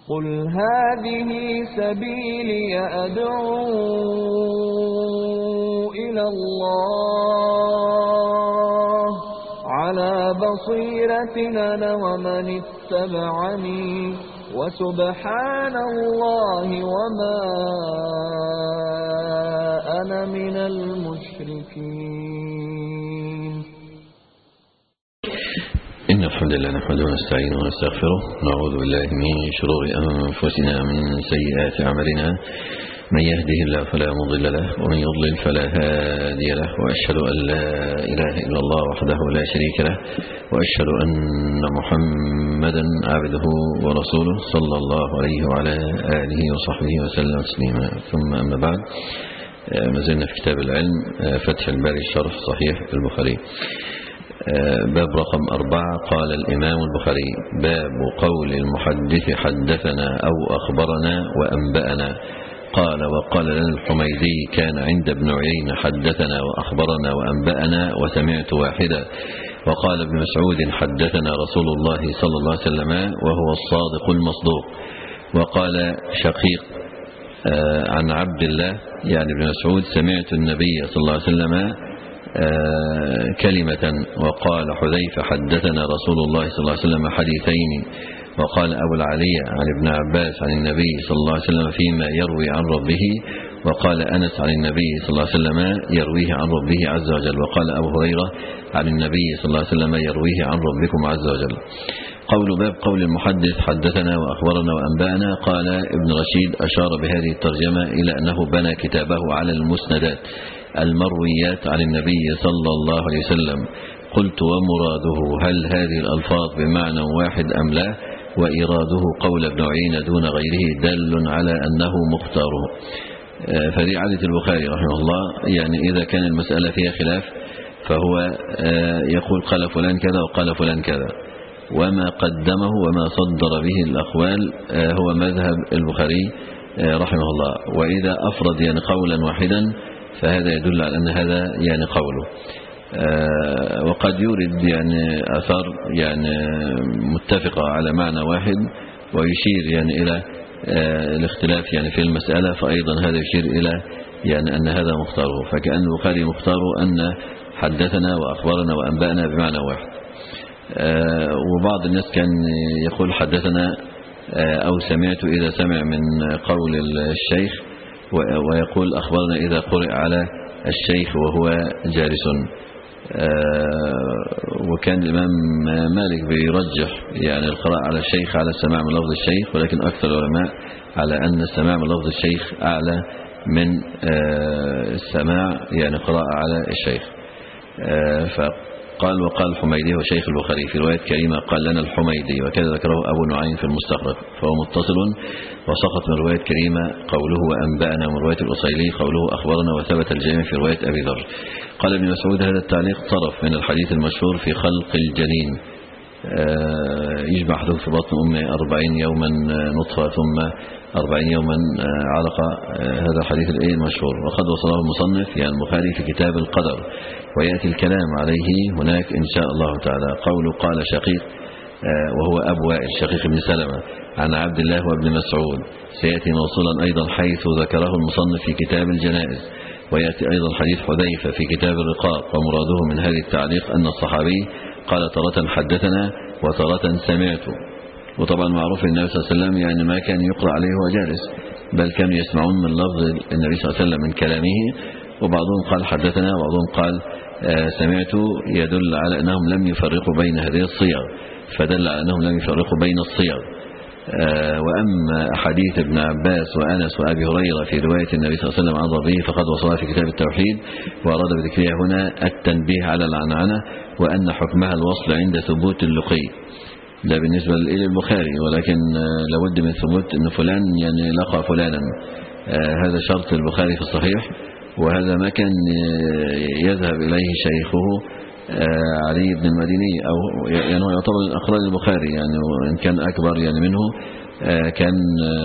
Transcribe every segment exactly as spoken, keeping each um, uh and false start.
قل هذه سبيلي أدعو إلى الله على بصيرة أنا ومن اتبعني وسبحان الله وما أنا من المشركين. إن الحمد لله نحمده ونستعينه ونستغفره ونعوذ بالله من شرور أنفسنا ومن سيئات أعمالنا، من يهده الله فلا مضل له ومن يضلل فلا هادي له، وأشهد أن لا إله إلا الله وحده لا شريك له، وأشهد أن محمدا عبده ورسوله صلى الله عليه وعلى آله وصحبه وسلم تسليما. ثم أما بعد، ما زلنا في كتاب العلم فتح الباري شرح صحيح البخاري، باب رقم أربعة. قال الإمام البخاري: باب قول المحدث حدثنا أو أخبرنا وأنبأنا. قال: وقال لنا الحميدي: كان عند ابن عيينة حدثنا وأخبرنا وأنبأنا وسمعت واحدا. وقال ابن مسعود: حدثنا رسول الله صلى الله عليه وسلم وهو الصادق المصدوق. وقال شقيق عن عبد الله يعني ابن مسعود: سمعت النبي صلى الله عليه وسلم كلمة. وقال حذيفة: حدثنا رسول الله صلى الله عليه وسلم حديثين. وقال أبو العلي عن ابن عباس عن النبي صلى الله عليه وسلم فيما يروي عن ربه. وقال أنس عن النبي صلى الله عليه وسلم يرويه عن ربه عز وجل. وقال أبو هريرة عن النبي صلى الله عليه وسلم يرويه عن ربكم عز وجل. قول باب قول المحدث حدثنا وأخبرنا وأنبأنا. قال ابن رشيد: أشار بهذه الترجمة إلى أنه بنى كتابه على المسندات المرويات عن النبي صلى الله عليه وسلم. قلت: ومراده هل هذه الألفاظ بمعنى واحد أم لا؟ وإراده قول ابن عيينة دون غيره دل على أنه مختاره. فدي عادة البخاري رحمه الله، يعني إذا كان المسألة فيها خلاف فهو يقول قال فلان كذا وقال فلان كذا، وما قدمه وما صدر به الأقوال هو مذهب البخاري رحمه الله. وإذا أفرد يعني قولا واحدا فهذا يدل على أن هذا يعني قوله. آه وقد يورد يعني آثار يعني متفقة على معنى واحد ويشير يعني إلى آه الاختلاف يعني في المسألة، فأيضا هذا يشير إلى يعني أن هذا مختاره. فكأن البخاري مختاره أن حدثنا وأخبرنا وأنبأنا بمعنى واحد. آه وبعض الناس كان يقول حدثنا آه أو سمعت إذا سمع من قول الشيخ، ويقول أخبرنا إذا قرئ على الشيخ وهو جالس. وكان الإمام مالك بيرجح يعني القراءة على الشيخ على السماع من لفظ الشيخ، ولكن أكثر العلماء على أن السماع من لفظ الشيخ أعلى من السماع يعني قراءة على الشيخ. فقال: وقال الحميدي وشيخ البخاري. في رواية كريمة قال لنا الحميدي، وكذا ذكره أبو نعيم في المستخرج، فهو متصل. وسقط من رواية كريمة قوله وأنبأنا، ومن رواية الأصيلي قوله أخبرنا، وثبت الجميع في رواية أبي ذر. قال ابن مسعود: هذا التعليق طرف من الحديث المشهور في خلق الجنين، يجمع حدث في بطن أمه أربعين يوما نطفة ثم أربعين يوما علقة. هذا الحديث الإيه المشهور، وقد وصله المصنف يعني البخاري في كتاب القدر، ويأتي الكلام عليه هناك إن شاء الله تعالى. قوله قال شقيق وهو أبو وائل شقيق بن سلمة عن عبد الله وابن مسعود، سيأتي موصولا أيضا حيث ذكره المصنف في كتاب الجنائز. ويأتي أيضا حديث حذيفة في كتاب الرقاق. ومراده من هذه التعليق أن الصحابي قال تارة حدثنا وتارة سمعت. وطبعا معروف النبي صلى الله عليه وسلم يعني ما كان يقرأ عليه وهو جالس، بل كانوا يسمعون من لفظ النبي صلى الله عليه وسلم من كلامه. وبعضهم قال حدثنا وبعضهم قال سمعت، يدل على أنهم لم يفرقوا بين هذه الصيغ، فدل على أنهم لم يفرقوا بين الصيغ. وأما أحاديث ابن عباس وأنس وأبي هريرة في رواية النبي صلى الله عليه وسلم عن ربه فقد وصلها في كتاب التوحيد، وأراد بذكرها هنا التنبيه على العنعنة، وأن حكمها الوصل عند ثبوت اللقي. ده بالنسبة للبخاري، ولكن لابد من ثبوت أن فلان يعني لقى فلانا. هذا شرط البخاري في الصحيح، وهذا ما كان يذهب إليه شيخه علي بن المديني، أو يعني هو يعتبر من أقران البخاري يعني، وإن كان أكبر يعني منه، كان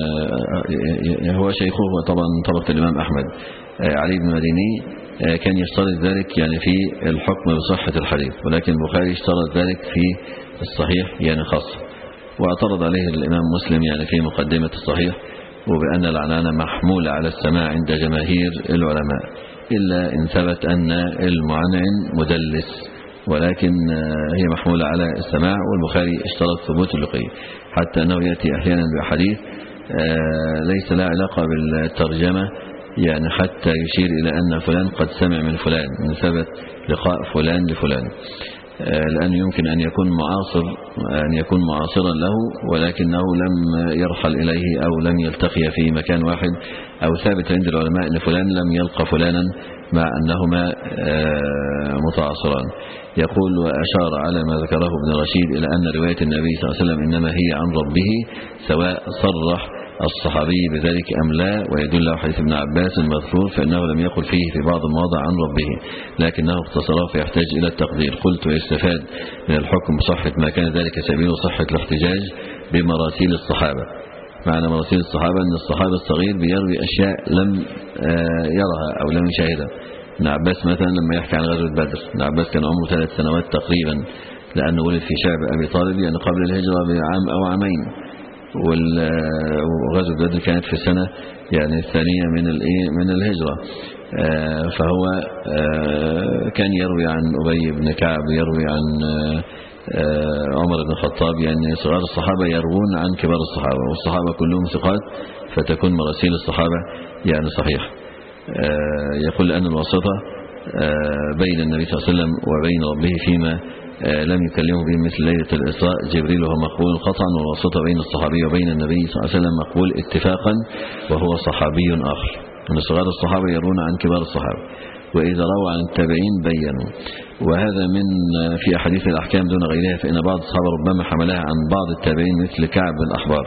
هو شيخه طبعا طبقة الإمام أحمد. علي بن المديني كان يشترط ذلك يعني في الحكم بصحة الحديث، ولكن البخاري اشترط ذلك في الصحيح يعني خاصة. واعترض عليه الإمام مسلم يعني في مقدمة الصحيح، وبأن العنانة محمولة على السماع عند جماهير العلماء، إلا إن ثبت أن المعنعن مدلس، ولكن هي محمولة على السماع. والبخاري اشترط ثبوت اللقي، حتى أنه يأتي أحيانا بحديث ليس لا علاقة بالترجمة، يعني حتى يشير إلى أن فلان قد سمع من فلان، من ثبت لقاء فلان لفلان، لأن يمكن أن يكون معاصر أن يكون معاصرا له، ولكنه لم يرحل إليه أو لم يلتقي في مكان واحد، أو ثابت عند العلماء أن فلان لم يلقى فلانا مع أنهما متعاصران. يقول: وأشار على ما ذكره ابن رشيد إلى أن رواية النبي صلى الله عليه وسلم إنما هي عن ربه، سواء صرح الصحابي بذلك أم لا، ويدل له حديث ابن عباس المذكور، فإنه لم يقل فيه في بعض المواضع عن ربه، لكنه اختصره فيحتاج إلى التقدير. قلت: يستفاد من الحكم بصحة ما كان ذلك سبيل صحة الاحتجاج بمراسيل الصحابة. معنى مراسيل الصحابة أن الصحابة الصغير بيروي أشياء لم يرها أو لم يشاهدها. ابن عباس مثلا لما يحكي عن غزوة بدر، ابن عباس كان عمره ثلاث سنوات تقريبا، لأنه ولد في شعب أبي طالب يعني قبل الهجرة بعام أو عامين، وغزوة بدر كانت في السنة يعني الثانية من من الهجرة. فهو كان يروي عن أبي بن كعب، يروي عن عمر بن الخطاب، يعني صغار الصحابة يروون عن كبار الصحابة، والصحابة كلهم ثقات، فتكون مراسيل الصحابة يعني صحيح. يقول أن الواسطة بين النبي صلى الله عليه وسلم وبين ربه فيما لم يكلمه به مثل ليلة الإسراء جبريل، وهو مقبول قطعا، والواسطة بين الصحابي وبين النبي صلى الله عليه وسلم مقبول اتفاقا، وهو صحابي آخر. من صغار الصحابة يرون عن كبار الصحابة، وإذا روى عن التابعين بينوا. وهذا من في أحاديث الأحكام دون غيرها، فإن بعض الصحابة ربما حملها عن بعض التابعين مثل كعب الأحبار.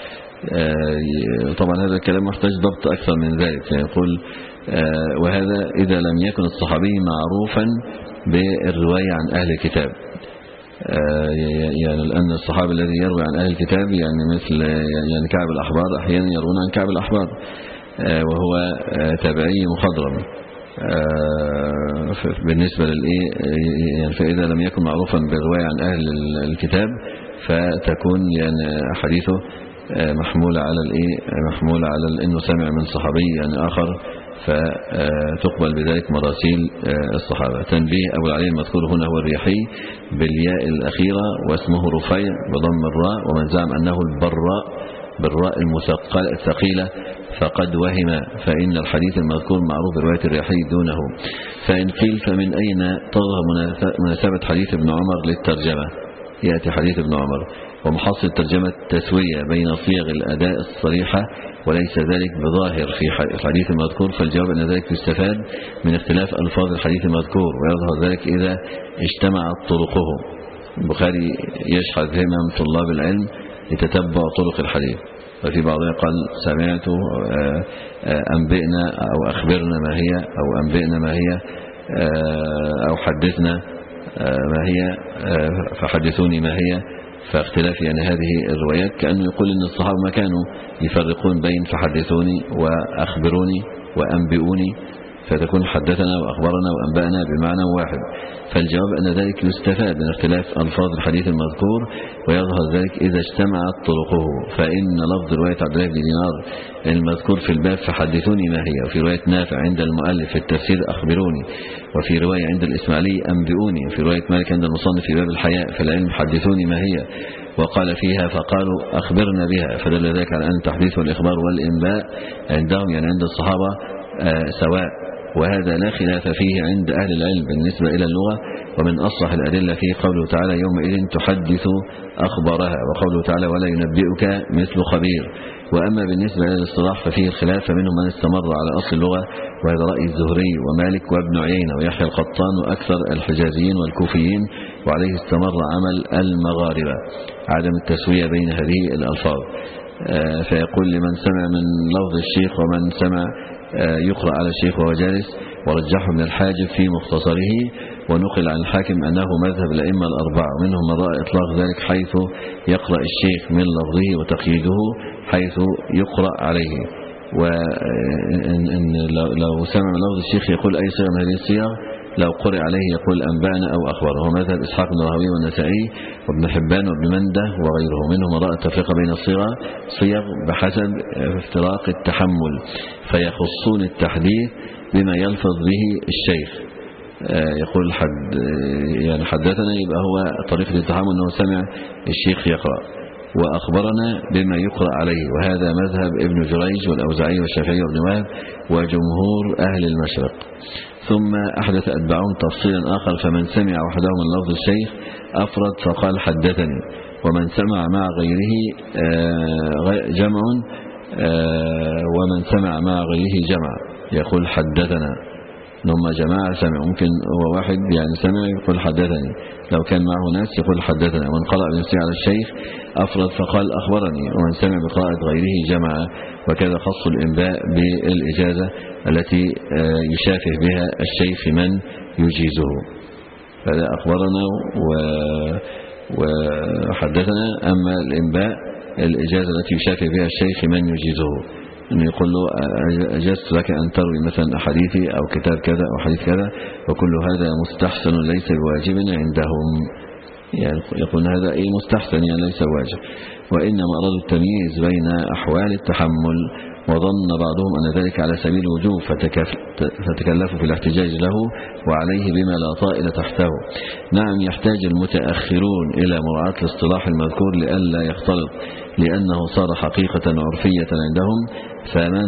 طبعا هذا الكلام محتاج ضبط أكثر من ذلك. يقول: وهذا إذا لم يكن الصحابي معروفا بالرواية عن أهل الكتاب، يعني لأن الصحابي الذي يروي عن أهل الكتاب يعني مثل يعني كعب الأحبار أحيانا يروون عن كعب الأحبار، وهو تابعي مخضرم بالنسبة للإيه يعني. فإذا لم يكن معروفا بالرواية عن أهل الكتاب فتكون يعني حديثه محمولة على الإيه محمولة على إنه سمع من صحابي يعني آخر، فتقبل بذلك مراسيل الصحابة. تنبيه: أبو العلي المذكور هنا هو الريحي بالياء الأخيرة، واسمه رفيع بضم الراء، ومن زعم أنه البراء بالراء الثقيلة فقد وهم، فإن الحديث المذكور معروف برواية الريحي دونه. فإن قيل: فمن أين تظهر مناسبة حديث ابن عمر للترجمة؟ يأتي حديث ابن عمر ومحصل الترجمة تسوية بين صيغ الأداء الصريحة، وليس ذلك بظاهر في الحديث المذكور، فالجواب أن ذلك يستفاد من اختلاف ألفاظ الحديث المذكور، ويظهر ذلك إذا اجتمعت طرقه. البخاري يشحذ همم طلاب العلم لتتبع طرق الحديث، وفي بعضها قال: سمعت أنبئنا أو أخبرنا ما هي، أو أنبئنا ما هي، أو حدثنا ما هي فحدثوني ما هي. فاختلاف يعني هذه الروايات كأنه يقول إن الصحابة ما كانوا يفرقون بين فحدثوني وأخبروني وأنبئوني، فتكون حدثنا وأخبرنا وأنبأنا بمعنى واحد. فالجواب أن ذلك يستفاد من اختلاف ألفاظ الحديث المذكور، ويظهر ذلك إذا اجتمعت طرقه. فإن لفظ رواية عبد الله بن دينار المذكور في الباب فحدثوني ما هي، وفي رواية نافع عند المؤلف في التفسير أخبروني، وفي رواية عند الإسماعيلي أنبئوني، وفي رواية مالك عند المصنف في باب الحياء في العلم حدثوني ما هي، وقال فيها فقالوا أخبرنا بها، فدل ذلك على أن التحديث والإخبار والإنباء عندهم يعني عند الصحابة سواء، وهذا لا خلاف فيه عند أهل العلم بالنسبة إلى اللغة. ومن أصح الأدلة فيه قوله تعالى: يومئذ تحدث أخبارها، وقوله تعالى: ولا ينبئك مثل خبير. وأما بالنسبة إلى الاصطلاح ففيه الخلاف، فمنهم من استمر على أصل اللغة، وهذا رأي الزهري ومالك وابن عيينة ويحيى القطان وأكثر الحجازيين والكوفيين، وعليه استمر عمل المغاربة عدم التسوية بين هذه الألفاظ. فيقول: لمن سمع من لفظ الشيخ ومن سمع يقرأ على الشيخ وهو جالس، ورجحه من الحاجب في مختصره، ونقل عن الحاكم أنه مذهب الأئمة الأربعة، ومنهم من رأى إطلاق ذلك حيث يقرأ الشيخ من لفظه، وتقييده حيث يقرأ عليه. وإن لو سمع من لفظ الشيخ يقول أي صيغة من هذه الصيغ لو قرئ عليه يقول أنبأنا أو أخبره. ومثل إسحاق بن راهويه والنسائي وابن حبان وابن منده وغيره منهم رأى التفرقة بين الصيغ صيغ بحسب افتراق التحمل، فيخصون التحديث بما يلفظ به الشيخ. يقول حد يعني حدثنا، يبقى هو طريقة التحمل أنه سمع الشيخ يقرأ، وأخبرنا بما يقرأ عليه، وهذا مذهب ابن جريج والأوزاعي والشافعي وابن وهب وجمهور أهل المشرق. ثم أحدث أتباعهم تفصيلا آخر، فمن سمع وحده من لفظ الشيخ أفرد فقال حدثني، ومن سمع مع غيره جمع، ومن سمع مع غيره جمع يقول حدثنا. هم جماعة سمع، ممكن هو واحد يعني سمع يقول حدثني، لو كان معه ناس يقول حدثنا. ومن قرأ بنفسه على الشيخ أفرد فقال أخبرني، ومن سمع بقراءة غيره جمع. وكذا خص الإنباء بالإجازة التي يشافه بها الشيخ من يجيزه. فهذا أخبرنا وحدثنا. أما الإنباء الإجازة التي يشافه بها الشيخ من يجيزه، أنه يقول له أجزت لك أن تروي مثلا أحاديثي أو كتاب كذا أو حديث كذا، وكل هذا مستحسن ليس بواجب عندهم. يعني يقول هذا إيه مستحسن يعني ليس واجب، وإنما أرادوا التمييز بين أحوال التحمل، وظن بعضهم أن ذلك على سبيل الوجوب فتكلفوا في الاحتجاج له وعليه بما لا طائل تحته. نعم، يحتاج المتأخرون إلى مراعاة الاصطلاح المذكور لئلا يختلط، لأنه صار حقيقة عرفية عندهم، فمن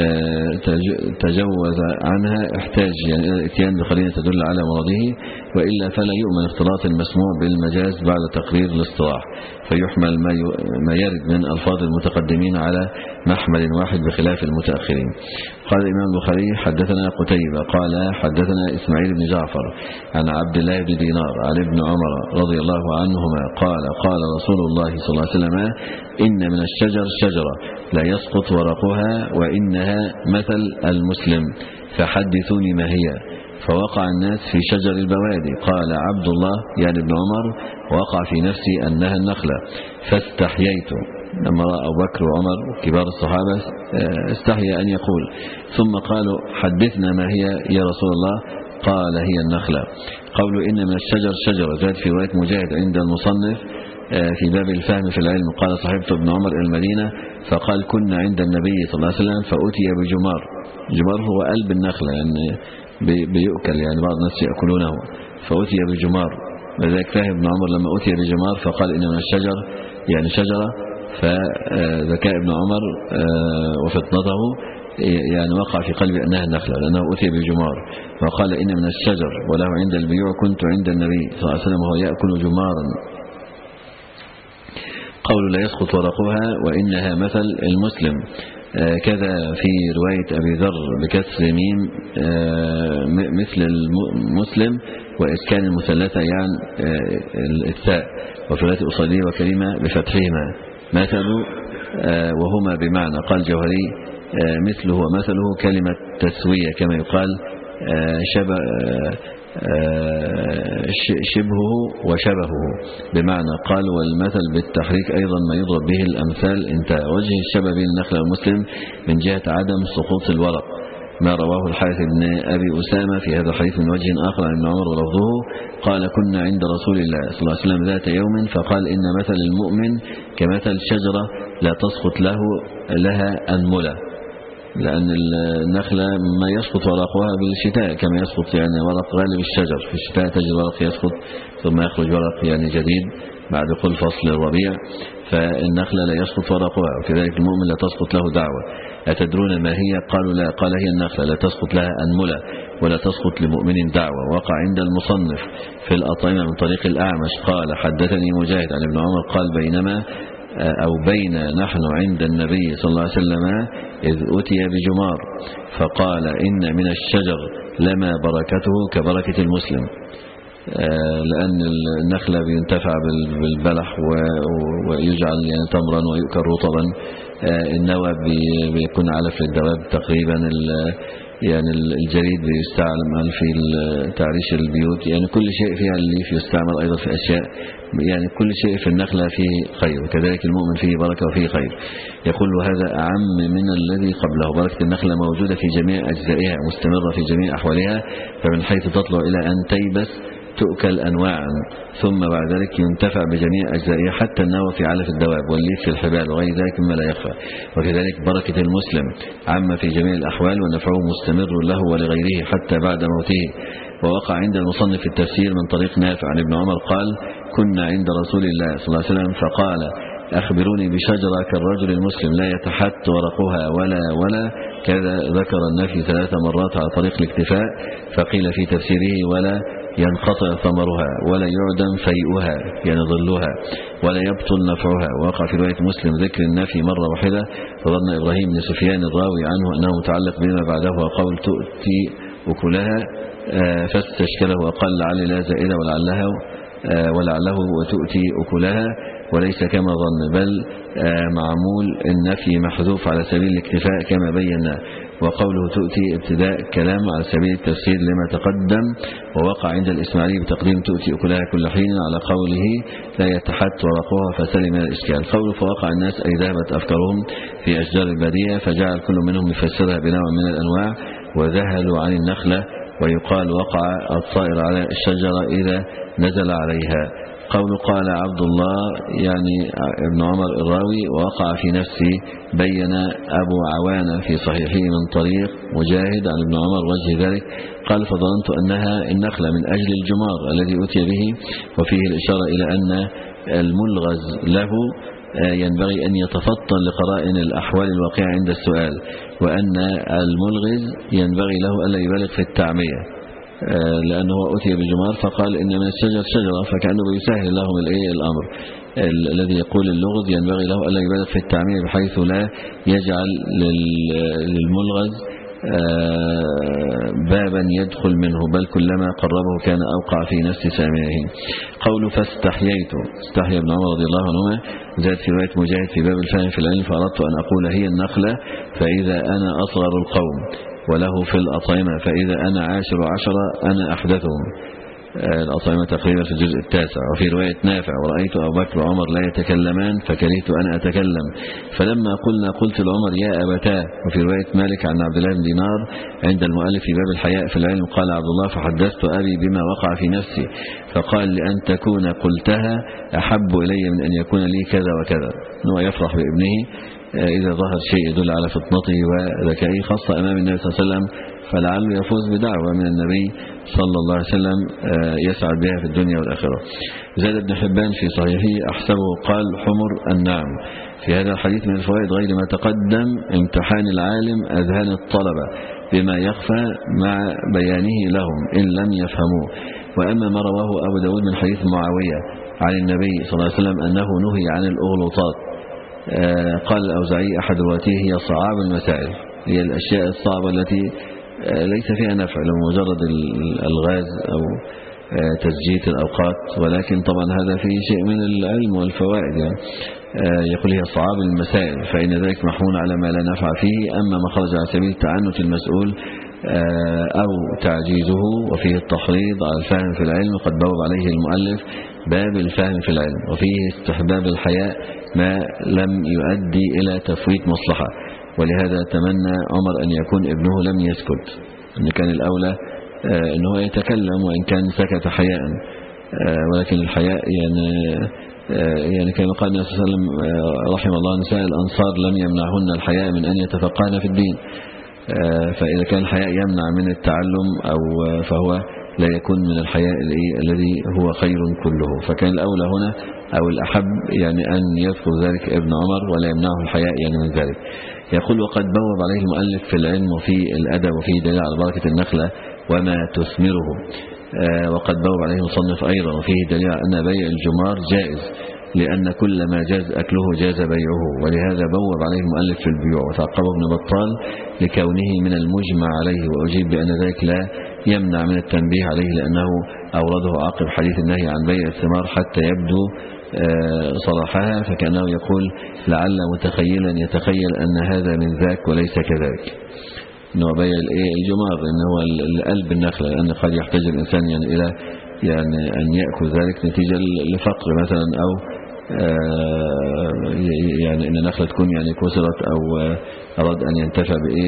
تجوز عنها احتاج يعني إلى الاتيان بقرينة تدل على مراده، وإلا فلا يؤمن اختلاط المسموع بالمجاز بعد تقرير الاصطلاح، فيحمل ما يرد من ألفاظ المتقدمين على محمل واحد بخلاف المتأخرين. قال الإمام البخاري حدثنا قتيبة قال حدثنا إسماعيل بن جعفر عن عبد الله بن دينار عن ابن عمر رضي الله عنهما قال قال رسول الله صلى الله عليه وسلم: إن من الشجر شجرة لا يسقط ورقها وإنها مثل المسلم، فحدثوني ما هي. فوقع الناس في شجر البوادي. قال عبد الله يعني ابن عمر: وقع في نفسي أنها النخلة، فاستحييت. لما رأى أبو بكر وعمر كبار الصحابة استحيا أن يقول، ثم قالوا: حدثنا ما هي يا رسول الله؟ قال: هي النخلة. قولوا إن من الشجر شجرة زاد في رواية مجاهد عند المصنف في باب الفهم في العلم. قال: صحبت ابن عمر إلى المدينة فقال: كنا عند النبي صلى الله عليه وسلم فأتي بجمار. جمار هو قلب النخلة، يعني بيؤكل، يعني بعض الناس يأكلونه، فأتي بجمار. لذلك فهم ابن عمر لما أتي بجمار فقال إن من الشجر يعني شجرة، فذكاء ابن عمر وفطنته يعني وقع في قلبي أنها النخلة، لأنه أتي بجمار. وقال إن من الشجر وله عند البيوع كنت عند النبي صلى الله عليه وسلم وهو يأكل جمارا. قول لا يسقط ورقها وإنها مثل المسلم. كذا في رواية أبي ذر بكسر ميم مثل المسلم وإسكان المثلثة يعني الثاء، وفي رواية أصلي وكلمة بفتحهما مثل وهما بمعنى. قال جوهري: مثله ومثله كلمة تسوية، كما يقال شبه شبهه وشبهه بمعنى. قال: والمثل بالتحريك أيضا ما يضرب به الأمثال. انتهى. وجه الشبه بين النخل والمسلم من جهة عدم سقوط الورق، ما رواه الحارث بن أبي أسامة في هذا الحديث من وجه آخر عن ابن عمر ولفظه: قال: كنا عند رسول الله صلى الله عليه وسلم ذات يوم فقال: إن مثل المؤمن كمثل شجرة لا تسقط له لها أنملة، لأن النخلة ما يسقط ورقها بالشتاء كما يسقط يعني ورق غالب الشجر، في الشتاء تجد ورق يسقط ثم يخرج ورق يعني جديد بعد كل فصل الربيع، فالنخلة لا يسقط ورقها، وكذلك المؤمن لا تسقط له دعوة. أتدرون ما هي؟ قالوا: لا. قال: هي النخلة لا تسقط لها أنملة ولا تسقط لمؤمن دعوة. وقع عند المصنف في الأطعمة من طريق الأعمش قال: حدثني مجاهد عن ابن عمر قال: بينما أو بين نحن عند النبي صلى الله عليه وسلم إذ أتي بجمار فقال: إن من الشجر لما بركته كبركة المسلم، لأن النخلة بينتفع بالبلح ويجعل يعني تمرا ويؤكل رطبا. النوى بيكون علف للدواب تقريبا. يعني الجريد بيستعمل في تعريش البيوت، يعني كل شيء فيها الليف يستعمل أيضا في أشياء، يعني كل شيء في النخلة فيه خير، وكذلك المؤمن فيه بركة وفيه خير. يقول هذا أعم من الذي قبله، بركة النخلة موجودة في جميع أجزائها مستمرة في جميع أحوالها، فمن حيث تطلع إلى أن تيبس تؤكل أنواعا، ثم بعد ذلك ينتفع بجميع أجزائها حتى النوى في علف الدواب والليف في الحبال وغير ذلك مما لا يخفى. وكذلك بركة المسلم عامة في جميع الأحوال ونفعه مستمر له ولغيره حتى بعد موته. ووقع عند المصنف في التفسير من طريق نافع عن ابن عمر قال: كنا عند رسول الله صلى الله عليه وسلم فقال: أخبروني بشجرة كالرجل المسلم لا يتحت ورقها ولا ولا كذا، ذكر النفي ثلاث مرات على طريق الاكتفاء، فقيل في تفسيره: ولا ينقطع ثمرها ولا يعدم فيئها يعني ظلها ولا يبطل نفعها. وقع في رواية مسلم ذكر النفي مرة واحدة، فظن إبراهيم بن سفيان الراوي عنه أنه متعلق بما بعده وقول تؤتي أكلها، فاستشكله وقال: لعل لا زائدة ولعلها ولعله وتؤتي أكلها، وليس كما ظن، بل معمول النفي محذوف على سبيل الاكتفاء كما بينا. وقوله تؤتي ابتداء كلام على سبيل التفسير لما تقدم. ووقع عند الإسماعيلي بتقديم تؤتي أكلها كل حين على قوله لا يتحت ورقها فسلم من الإشكال. قوله فوقع الناس أي ذهبت أفكارهم في أشجار البادية، فجعل كل منهم يفسرها بنوع من الأنواع وذهلوا عن النخلة. ويقال وقع الطائر على الشجرة إذا نزل عليها. قول قال عبد الله يعني ابن عمر الراوي: ووقع في نفسي، بين أبو عوانة في صحيحه من طريق مجاهد عن ابن عمر وجه ذلك قال: فظننت أنها النخلة من أجل الجمار الذي أتي به. وفيه الإشارة إلى أن الملغز له ينبغي أن يتفطن لقرائن الأحوال الواقعة عند السؤال، وأن الملغز ينبغي له ألا يبالغ في التعمية، لأنه أتي بالجمار فقال إن من الشجر شجرة، فكأنه بيسهل لهم الأمر. الذي يقول اللغز ينبغي له ألا يبالغ في التعمية بحيث لا يجعل للملغز بابا يدخل منه، بل كلما قربه كان أوقع في نفس سامعه. قول فاستحييت، استحيا ابن عمر رضي الله عنهما، زاد في رواية مجاهد في باب الفهم في العلم: فأردت أن أقول هي النخلة فإذا أنا أصغر القوم، وله في الأطعمة فإذا أنا عاشر عشرة أنا أحدثهم. الأطعمة تقريبا في الجزء التاسع. وفي رواية نافع: ورأيت أبو بكر وعمر لا يتكلمان فكرهت أن أتكلم، فلما قلنا قلت لعمر يا أبتاه. وفي رواية مالك عن عبد الله بن دينار عند المؤلف في باب الحياء في العلم قال عبد الله: فحدثت أبي بما وقع في نفسي فقال: لأن تكون قلتها أحب إلي من أن يكون لي كذا وكذا. هو يفرح بابنه إذا ظهر شيء يدل على فطنته وذكائه، خاصة أمام النبي صلى الله عليه وسلم، فلعله يفوز بدعوة من النبي صلى الله عليه وسلم يسعد بها في الدنيا والآخرة. زاد ابن حبان في صحيحه: أحسبه قال حمر النعم. في هذا الحديث من الفوائد غير ما تقدم امتحان العالم أذهان الطلبة بما يخفى مع بيانه لهم إن لم يفهموه. وأما ما رواه أبو داود من حديث معاوية عن النبي صلى الله عليه وسلم أنه نهي عن الأغلوطات، قال الأوزاعي أحد رواته: هي صعاب المسائل، هي الأشياء الصعبة التي ليس فيها نفع لمجرد الغاز أو تسجيل الأوقات، ولكن طبعا هذا فيه شيء من العلم والفوائد. يعني يقول هي صعاب المسائل فإن ذلك محمول على ما لا نفع فيه. أما ما خرج على سبيل تعنت المسؤول أو تعجيزه وفيه التحريض على الفهم في العلم، قد بوب عليه المؤلف باب الفهم في العلم، وفيه استحباب الحياء ما لم يؤدي إلى تفويت مصلحة. ولهذا تمنى عمر أن يكون ابنه لم يسكت، أن كان الأولى أنه يتكلم وإن كان سكت حياء، ولكن الحياء يعني يعني كما قال النبي صلى الله عليه وسلم رحم الله نساء الأنصار لم يمنعهن الحياء من أن يتفقهن في الدين. فإذا كان الحياء يمنع من التعلم أو فهو لا يكون من الحياء الذي هو خير كله. فكان الأولى هنا أو الأحب يعني أن يذكر ذلك ابن عمر ولا يمنعه الحياء يعني من ذلك. يقول: وقد بوب عليه المؤلف في العلم وفي الأدب وفي دليل على بركة النخلة وما تثمره. وقد بوب عليه المصنف أيضا وفيه دليل على أن بيع الجمار جائز، لأن كل ما جاز أكله جاز بيعه، ولهذا بوب عليه المؤلف في البيوع. وتعقبه ابن بطال لكونه من المجمع عليه، وأجيب بأن ذلك لا يمنع من التنبيه عليه، لأنه أورده عقب حديث النهي عن بيع الثمار حتى يبدو صلاحها، فكأنه يقول لعل متخيلا يتخيل أن هذا من ذاك وليس كذلك. إنه بيع الإيه الجمار، إن هو القلب النخلة، لأن قد يحتاج الإنسان يعني إلى يعني أن يأكل ذلك نتيجة لفقر مثلا، أو يعني أن النخلة تكون يعني كسرت، أو أراد أن ينتفع بإيه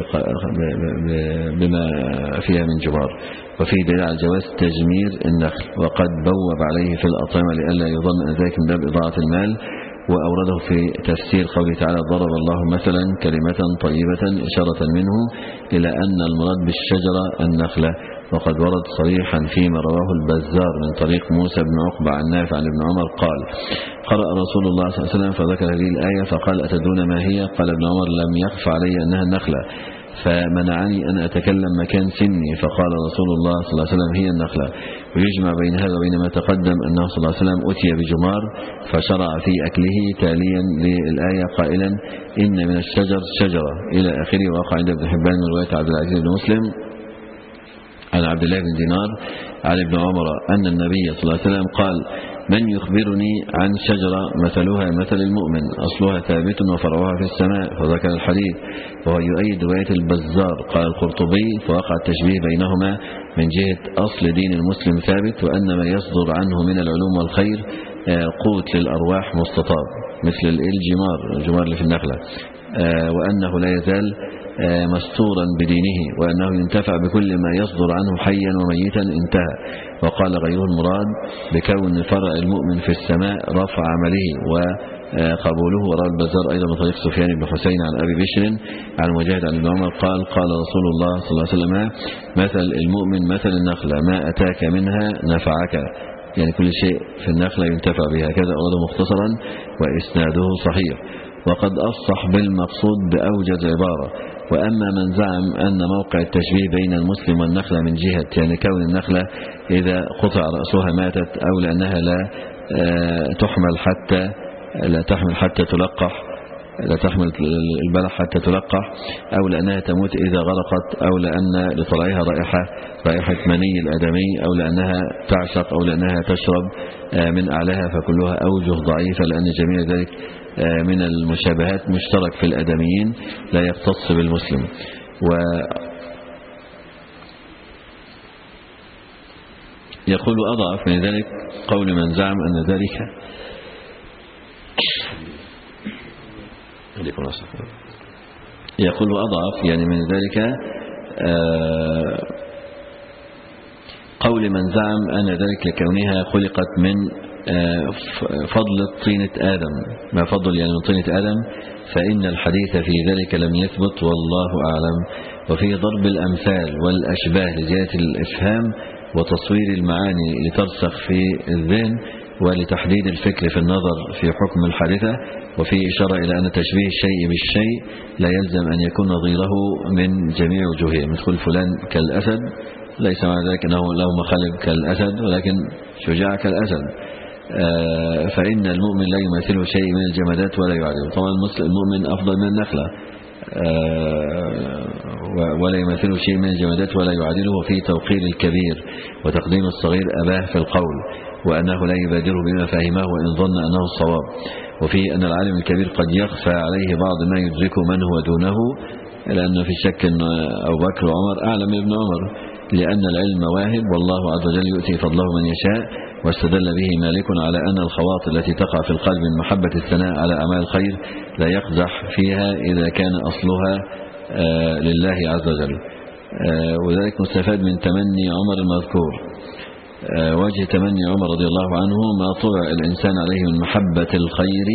بما فيها من جمار. وفي دليل على جواز تجمير النخل، وقد بوب عليه في الأطعمة لئلا يظن أن ذلك من باب إضاعة المال، وأورده في تفسير قوله تعالى ضرب الله مثلا كلمة طيبة إشارة منه إلى أن المراد بالشجرة النخلة. وقد ورد صريحا فيما رواه البزار من طريق موسى بن عقبة عن نافع عن ابن عمر قال قرأ رسول الله صلى الله عليه وسلم فذكر هذه الآية فقال أتدرون ما هي؟ قال ابن عمر لم يخف علي أنها النخلة، فمنعني أن أتكلم مكان سني، فقال رسول الله صلى الله عليه وسلم هي النخلة. ويجمع بين هذا وبين ما تقدم أنه صلى الله عليه وسلم أتي بجمار فشرع في أكله تاليا للآية قائلا إن من الشجر شجرة إلى آخره. وقع عند ابن حبان من رواية عبد العزيز بن مسلم عن عبد الله بن دينار عن ابن عمر أن النبي صلى الله عليه وسلم قال من يخبرني عن شجرة مثلها مثل المؤمن أصلها ثابت وفرعها في السماء، فذكر الحديث وهو يؤيد رواية البزار. قال القرطبي فوقع التشبيه بينهما من جهة أصل دين المسلم ثابت، وأن ما يصدر عنه من العلوم والخير قوت للأرواح مستطاب مثل الجمار الجمار اللي في النخلة، وأنه لا يزال مستورا بدينه، وأنه ينتفع بكل ما يصدر عنه حيا وميتا انتهى. وقال غيره المراد بكون فرع المؤمن في السماء رفع عمله وقبوله. وروى البزار أيضا من طريق سفيان بن حسين عن أبي بشر عن مجاهد عن ابن عمر قال قال رسول الله صلى الله عليه وسلم مثل المؤمن مثل النخلة ما أتاك منها نفعك، يعني كل شيء في النخلة ينتفع بها. كذا أوله مختصرا وإسناده صحيح. وقد أصح بالمقصود بأوجز عبارة. وأما من زعم أن موقع التشبيه بين المسلم والنخلة من جهة يعني كون النخلة إذا قطع رأسها ماتت، أو لأنها لا تحمل حتى لا تحمل حتى تلقح لا تحمل البلح حتى تلقح، أو لأنها تموت إذا غرقت، أو لأن لطلعها رائحة رائحة مني الآدمي، أو لأنها تعشق، أو لأنها تشرب من أعلاها، فكلها أوجه ضعيفة، لأن جميع ذلك من المشابهات مشترك في الآدميين لا يختص بالمسلم. و يقول أضعف من ذلك قول من زعم أن ذلك يقول أضعف يعني من ذلك قول من زعم أن ذلك لكونها خلقت من فضل طينة آدم، ما فضل يعني من طينة آدم، فإن الحديث في ذلك لم يثبت والله أعلم. وفي ضرب الأمثال والأشباه لزيادة الإفهام وتصوير المعاني لترسخ في الذهن ولتحديد الفكر في النظر في حكم الحادثة. وفي إشارة إلى أن تشبيه الشيء بالشيء لا يلزم أن يكون نظيره من جميع وجوهه، مثل فلان كالأسد ليس معنى ذلك أنه له مخالب كالأسد، ولكن شجاع كالأسد. فإن المؤمن لا يماثله شيء من الجمادات ولا يعادله. طبعا المؤمن أفضل من النخلة ولا يماثله شيء من الجمادات ولا يعادله. وفي توقير الكبير وتقديم الصغير أباه في القول، وأنه لا يبادره بما فهمه وإن ظن أنه الصواب. وفي أن العالم الكبير قد يخفى عليه بعض ما يدركه من هو دونه، لأن في شك أن أبو بكر وعمر أعلم من ابن عمر، لأن العلم واهب والله عز وجل يؤتي فضله من يشاء. واستدل به مالك على أن الخواطر التي تقع في القلب من محبة الثناء على أعمال الخير لا يقدح فيها إذا كان أصلها لله عز وجل. وذلك مستفاد من تمني عمر المذكور. وجه تمني عمر رضي الله عنه ما طلع الإنسان عليه من محبة الخير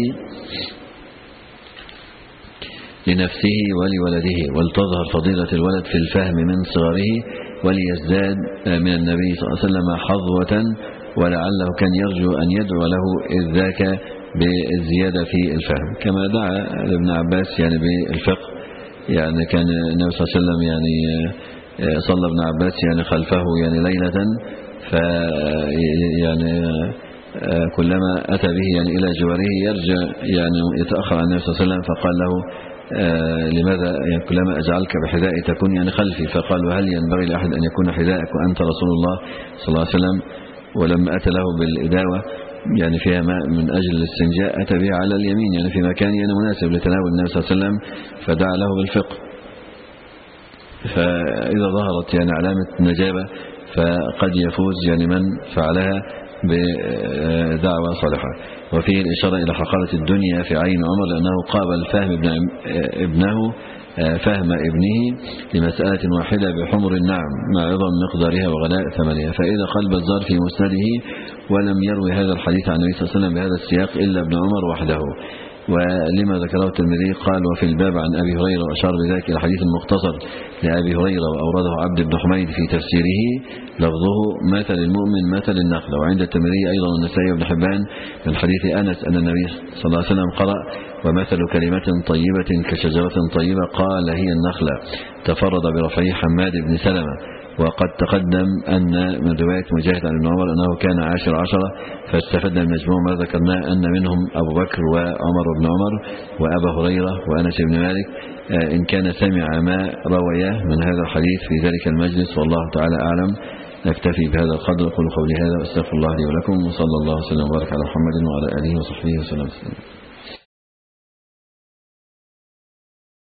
لنفسه ولولده، ولتظهر فضيلة الولد في الفهم من صغره، وليزداد من النبي صلى الله عليه وسلم حظوة، ولعله كان يرجو أن يدعو له إذ ذاك بالزيادة في الفهم، كما دعا لابن عباس يعني بالفقه. يعني كان النبي صلى الله عليه وسلم يعني صلى ابن عباس يعني خلفه يعني ليلة، ف يعني كلما أتى به يعني إلى جواره يرجع يعني يتأخر عن النبي صلى الله عليه وسلم، فقال له لماذا يعني كلما أجعلك بحذائي تكون يعني خلفي؟ فقال وهل ينبغي لأحد أن يكون حذائك وأنت رسول الله صلى الله عليه وسلم؟ ولما أتى له بالإداوة يعني فيها ماء من أجل الاستنجاء أتى بها على اليمين يعني في مكان يعني مناسب لتناول النبي صلى الله عليه وسلم، فدعا له بالفقه. فإذا ظهرت يعني علامة نجابة فقد يفوز يعني من فعلها بدعوة صالحة. وفيه الإشارة إلى حقارة الدنيا في عين عمر لأنه قابل فهم ابن ابنه فهم ابنه لمسألة واحدة بحمر النعم مع عظم مقدارها وغلاء ثمنها. فإذا قال البزار في مسنده ولم يروي هذا الحديث عن النبي صلى الله عليه وسلم بهذا السياق إلا ابن عمر وحده. ولما ذكره الترمذي قال وفي الباب عن أبي هريرة وأشار بذلك إلى حديث مختصر لأبي هريرة وأورده عبد بن حميد في تفسيره لفظه مثل المؤمن مثل النخلة. وعند الترمذي أيضا والنسائي وابن حبان من حديث أنس أن النبي صلى الله عليه وسلم قرأ ومثل كلمة طيبة كشجرة طيبة قال هي النخلة تفرد برفعه حماد بن سلمة. وقد تقدم أن من رواية مجاهد عن ابن عمر أنه كان عاشر عشرة فاستفدنا من مجموع ما ذكرناه أن منهم أبو بكر وعمر بن عمر وأبا هريرة وأنس بن مالك إن كان سمع ما رواه من هذا الحديث في ذلك المجلس. والله تعالى أعلم. نكتفي بهذا القدر. أقول قولي هذا واستغفر الله لي ولكم وصلى الله وسلم وبارك على محمد وعلى آله وصحبه وسلم.